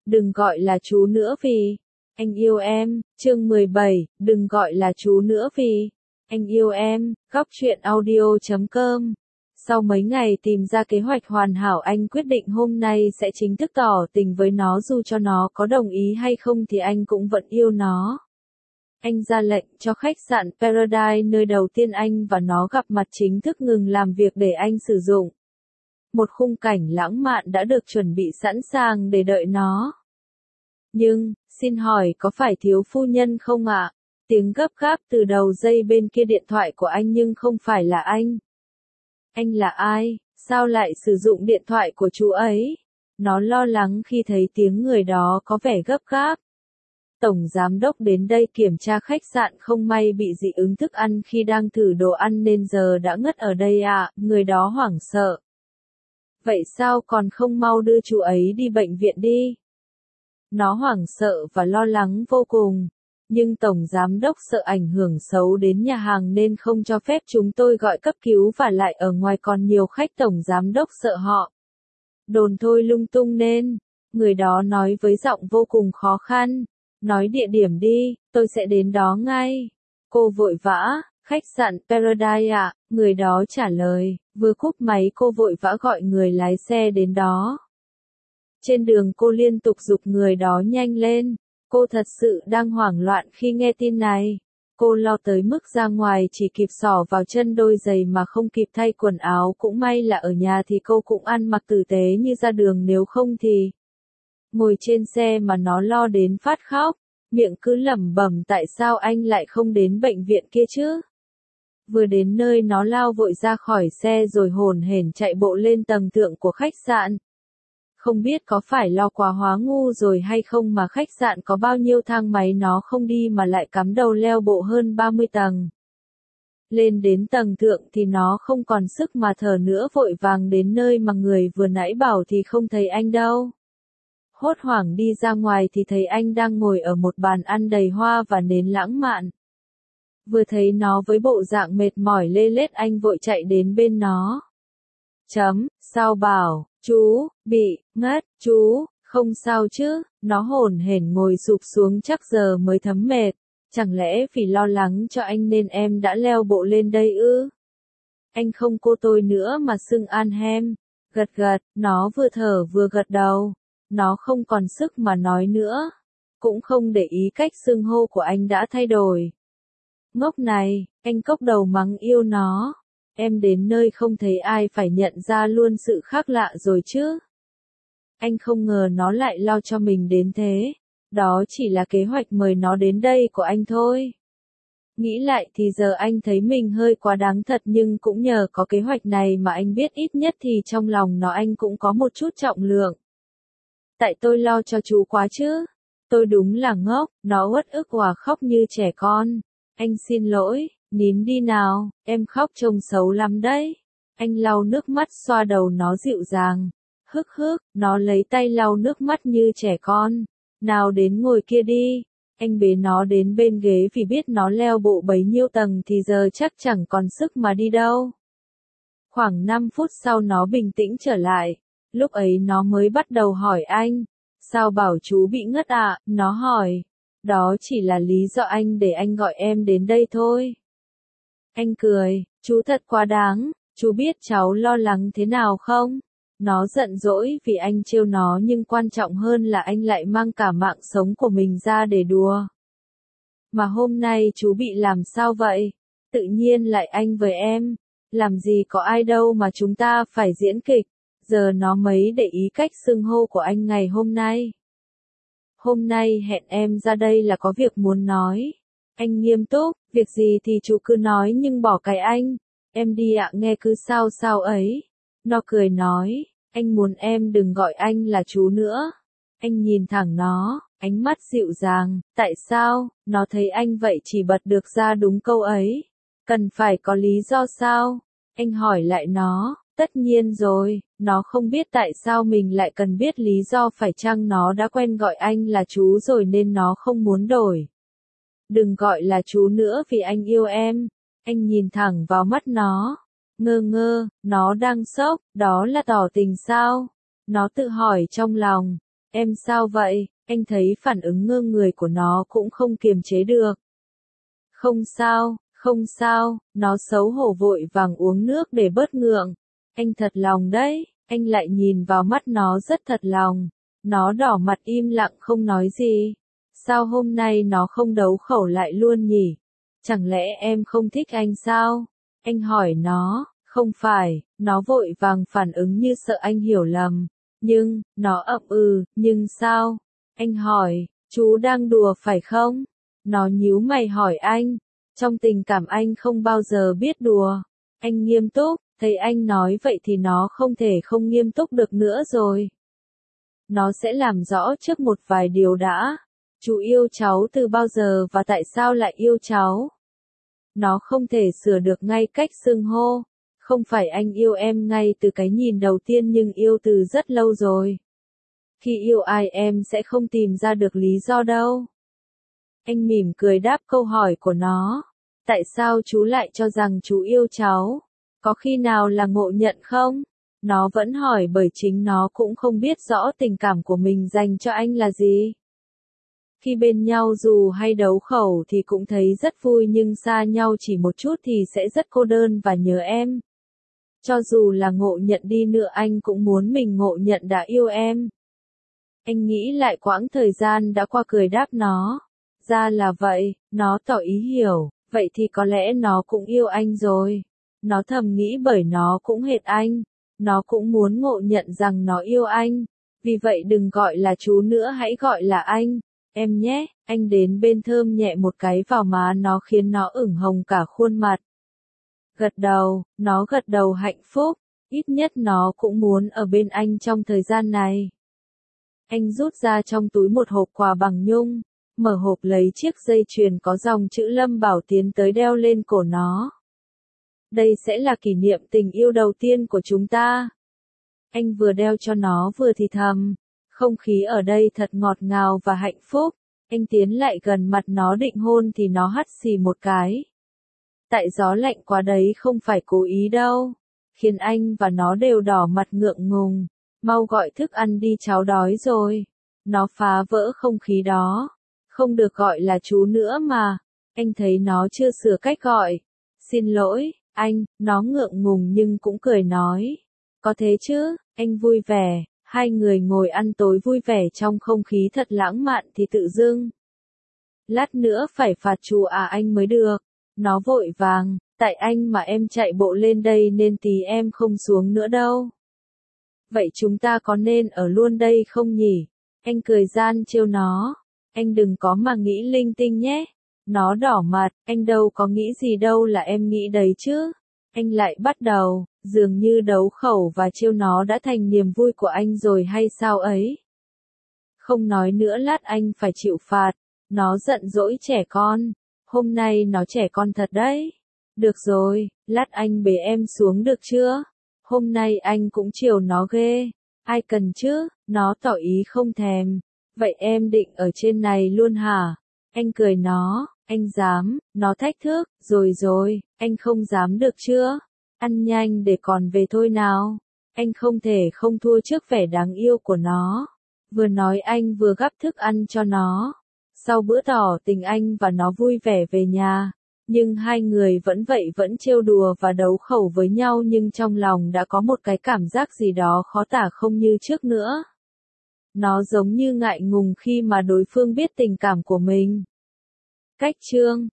đừng gọi là chú nữa vì anh yêu em. Chương 17, đừng gọi là chú nữa vì anh yêu em. Góc truyện audio.com. Sau mấy ngày tìm ra kế hoạch hoàn hảo, anh quyết định hôm nay sẽ chính thức tỏ tình với nó, dù cho nó có đồng ý hay không thì anh cũng vẫn yêu nó. Anh ra lệnh cho khách sạn Paradise, nơi đầu tiên anh và nó gặp mặt, chính thức ngừng làm việc để anh sử dụng. Một khung cảnh lãng mạn đã được chuẩn bị sẵn sàng để đợi nó. Nhưng, xin hỏi có phải thiếu phu nhân không ạ? Tiếng gấp gáp từ đầu dây bên kia điện thoại của anh, nhưng không phải là anh. Anh là ai? Sao lại sử dụng điện thoại của chú ấy? Nó lo lắng khi thấy tiếng người đó có vẻ gấp gáp. Tổng giám đốc đến đây kiểm tra khách sạn, không may bị dị ứng thức ăn khi đang thử đồ ăn nên giờ đã ngất ở đây ạ. Người đó hoảng sợ. Vậy sao còn không mau đưa chú ấy đi bệnh viện đi? Nó hoảng sợ và lo lắng vô cùng. Nhưng tổng giám đốc sợ ảnh hưởng xấu đến nhà hàng nên không cho phép chúng tôi gọi cấp cứu, và lại ở ngoài còn nhiều khách, tổng giám đốc sợ họ đồn thôi lung tung nên. Người đó nói với giọng vô cùng khó khăn. Nói địa điểm đi, tôi sẽ đến đó ngay. Cô vội vã, khách sạn Paradise ạ, người đó trả lời. Vừa cúp máy cô vội vã gọi người lái xe đến đó. Trên đường cô liên tục giục người đó nhanh lên. Cô thật sự đang hoảng loạn khi nghe tin này. Cô lo tới mức ra ngoài chỉ kịp xỏ vào chân đôi giày mà không kịp thay quần áo, cũng may là ở nhà thì cô cũng ăn mặc tử tế như ra đường, nếu không thì ngồi trên xe mà nó lo đến phát khóc, miệng cứ lẩm bẩm tại sao anh lại không đến bệnh viện kia chứ. Vừa đến nơi nó lao vội ra khỏi xe rồi hồn hển chạy bộ lên tầng thượng của khách sạn. Không biết có phải lo quá hóa ngu rồi hay không mà khách sạn có bao nhiêu thang máy nó không đi mà lại cắm đầu leo bộ hơn 30 tầng. Lên đến tầng thượng thì nó không còn sức mà thở nữa, vội vàng đến nơi mà người vừa nãy bảo thì không thấy anh đâu. Hốt hoảng đi ra ngoài thì thấy anh đang ngồi ở một bàn ăn đầy hoa và nến lãng mạn. Vừa thấy nó với bộ dạng mệt mỏi lê lết, anh vội chạy đến bên nó. Sao bảo, chú, bị, ngất, chú, không sao chứ? Nó hổn hển ngồi sụp xuống, chắc giờ mới thấm mệt. Chẳng lẽ vì lo lắng cho anh nên em đã leo bộ lên đây ư? Anh không cô tôi nữa mà xưng An Hem. Gật gật, nó vừa thở vừa gật đầu. Nó không còn sức mà nói nữa. Cũng không để ý cách xưng hô của anh đã thay đổi. Ngốc này, anh cốc đầu mắng yêu nó. Em đến nơi không thấy ai phải nhận ra luôn sự khác lạ rồi chứ. Anh không ngờ nó lại lo cho mình đến thế. Đó chỉ là kế hoạch mời nó đến đây của anh thôi. Nghĩ lại thì giờ anh thấy mình hơi quá đáng thật, nhưng cũng nhờ có kế hoạch này mà anh biết ít nhất thì trong lòng nó anh cũng có một chút trọng lượng. Tại tôi lo cho chú quá chứ. Tôi đúng là ngốc. Nó uất ức òa khóc như trẻ con. Anh xin lỗi, nín đi nào, em khóc trông xấu lắm đấy. Anh lau nước mắt xoa đầu nó dịu dàng. Hức hức, nó lấy tay lau nước mắt như trẻ con. Nào đến ngồi kia đi. Anh bế nó đến bên ghế vì biết nó leo bộ bấy nhiêu tầng thì giờ chắc chẳng còn sức mà đi đâu. Khoảng 5 phút sau nó bình tĩnh trở lại. Lúc ấy nó mới bắt đầu hỏi anh. Sao bảo chú bị ngất ạ? Nó hỏi. Đó chỉ là lý do anh để anh gọi em đến đây thôi. Anh cười. Chú thật quá đáng. Chú biết cháu lo lắng thế nào không? Nó giận dỗi vì anh trêu nó, nhưng quan trọng hơn là anh lại mang cả mạng sống của mình ra để đùa. Mà hôm nay chú bị làm sao vậy? Tự nhiên lại anh với em. Làm gì có ai đâu mà chúng ta phải diễn kịch. Giờ nó mới để ý cách xưng hô của anh ngày hôm nay. Hôm nay hẹn em ra đây là có việc muốn nói. Anh nghiêm túc, việc gì thì chú cứ nói nhưng bỏ cái anh. Em đi ạ, nghe cứ sao sao ấy. Nó cười nói, anh muốn em đừng gọi anh là chú nữa. Anh nhìn thẳng nó, ánh mắt dịu dàng, tại sao? Nó thấy anh vậy chỉ bật được ra đúng câu ấy. Cần phải có lý do sao? Anh hỏi lại nó, tất nhiên rồi, nó không biết tại sao mình lại cần biết lý do, phải chăng nó đã quen gọi anh là chú rồi nên nó không muốn đổi. Đừng gọi là chú nữa vì anh yêu em. Anh nhìn thẳng vào mắt nó. Ngơ ngơ, nó đang sốc, đó là tỏ tình sao? Nó tự hỏi trong lòng. Em sao vậy? Anh thấy phản ứng ngơ người của nó cũng không kiềm chế được. Không sao, không sao, nó xấu hổ vội vàng uống nước để bớt ngượng. Anh thật lòng đấy, anh lại nhìn vào mắt nó rất thật lòng. Nó đỏ mặt im lặng không nói gì. Sao hôm nay nó không đấu khẩu lại luôn nhỉ? Chẳng lẽ em không thích anh sao? Anh hỏi nó, không phải, nó vội vàng phản ứng như sợ anh hiểu lầm. Nhưng, nó ậm nhưng sao? Anh hỏi, chú đang đùa phải không? Nó nhíu mày hỏi anh. Trong tình cảm anh không bao giờ biết đùa. Anh nghiêm túc, thấy anh nói vậy thì nó không thể không nghiêm túc được nữa rồi. Nó sẽ làm rõ trước một vài điều đã. Chú yêu cháu từ bao giờ và tại sao lại yêu cháu? Nó không thể sửa được ngay cách xưng hô. Không phải anh yêu em ngay từ cái nhìn đầu tiên nhưng yêu từ rất lâu rồi. Khi yêu ai em sẽ không tìm ra được lý do đâu. Anh mỉm cười đáp câu hỏi của nó. Tại sao chú lại cho rằng chú yêu cháu? Có khi nào là ngộ nhận không? Nó vẫn hỏi bởi chính nó cũng không biết rõ tình cảm của mình dành cho anh là gì. Khi bên nhau dù hay đấu khẩu thì cũng thấy rất vui nhưng xa nhau chỉ một chút thì sẽ rất cô đơn và nhớ em. Cho dù là ngộ nhận đi nữa anh cũng muốn mình ngộ nhận đã yêu em. Anh nghĩ lại quãng thời gian đã qua cười đáp nó. Ra là vậy, nó tỏ ý hiểu, vậy thì có lẽ nó cũng yêu anh rồi. Nó thầm nghĩ bởi nó cũng hệt anh. Nó cũng muốn ngộ nhận rằng nó yêu anh. Vì vậy đừng gọi là chú nữa hãy gọi là anh. Em nhé, anh đến bên thơm nhẹ một cái vào má nó khiến nó ửng hồng cả khuôn mặt. Gật đầu, nó gật đầu hạnh phúc, ít nhất nó cũng muốn ở bên anh trong thời gian này. Anh rút ra trong túi một hộp quà bằng nhung, mở hộp lấy chiếc dây chuyền có dòng chữ Lâm Bảo Tiến tới đeo lên cổ nó. Đây sẽ là kỷ niệm tình yêu đầu tiên của chúng ta. Anh vừa đeo cho nó vừa thì thầm. Không khí ở đây thật ngọt ngào và hạnh phúc. Anh tiến lại gần mặt nó định hôn thì nó hắt xì một cái. Tại gió lạnh quá đấy không phải cố ý đâu. Khiến anh và nó đều đỏ mặt ngượng ngùng. Mau gọi thức ăn đi cháu đói rồi. Nó phá vỡ không khí đó. Không được gọi là chú nữa mà. Anh thấy nó chưa sửa cách gọi. Xin lỗi, anh, nó ngượng ngùng nhưng cũng cười nói. Có thế chứ, anh vui vẻ. Hai người ngồi ăn tối vui vẻ trong không khí thật lãng mạn thì tự dưng. Lát nữa phải phạt chú anh mới được. Nó vội vàng, tại anh mà em chạy bộ lên đây nên tí em không xuống nữa đâu. Vậy chúng ta có nên ở luôn đây không nhỉ? Anh cười gian trêu nó. Anh đừng có mà nghĩ linh tinh nhé. Nó đỏ mặt, anh đâu có nghĩ gì đâu là em nghĩ đấy chứ. Anh lại bắt đầu, dường như đấu khẩu và trêu nó đã thành niềm vui của anh rồi hay sao ấy. Không nói nữa lát anh phải chịu phạt. Nó giận dỗi trẻ con. Hôm nay nó trẻ con thật đấy. Được rồi, lát anh bế em xuống được chưa? Hôm nay anh cũng chiều nó ghê. Ai cần chứ? Nó tỏ ý không thèm. Vậy em định ở trên này luôn hả? Anh cười nó, anh dám, nó thách thức, rồi, anh không dám được chưa? Ăn nhanh để còn về thôi nào. Anh không thể không thua trước vẻ đáng yêu của nó. Vừa nói anh vừa gắp thức ăn cho nó. Sau bữa tỏ tình anh và nó vui vẻ về nhà. Nhưng hai người vẫn trêu đùa và đấu khẩu với nhau nhưng trong lòng đã có một cái cảm giác gì đó khó tả không như trước nữa. Nó giống như ngại ngùng khi mà đối phương biết tình cảm của mình. Cách chương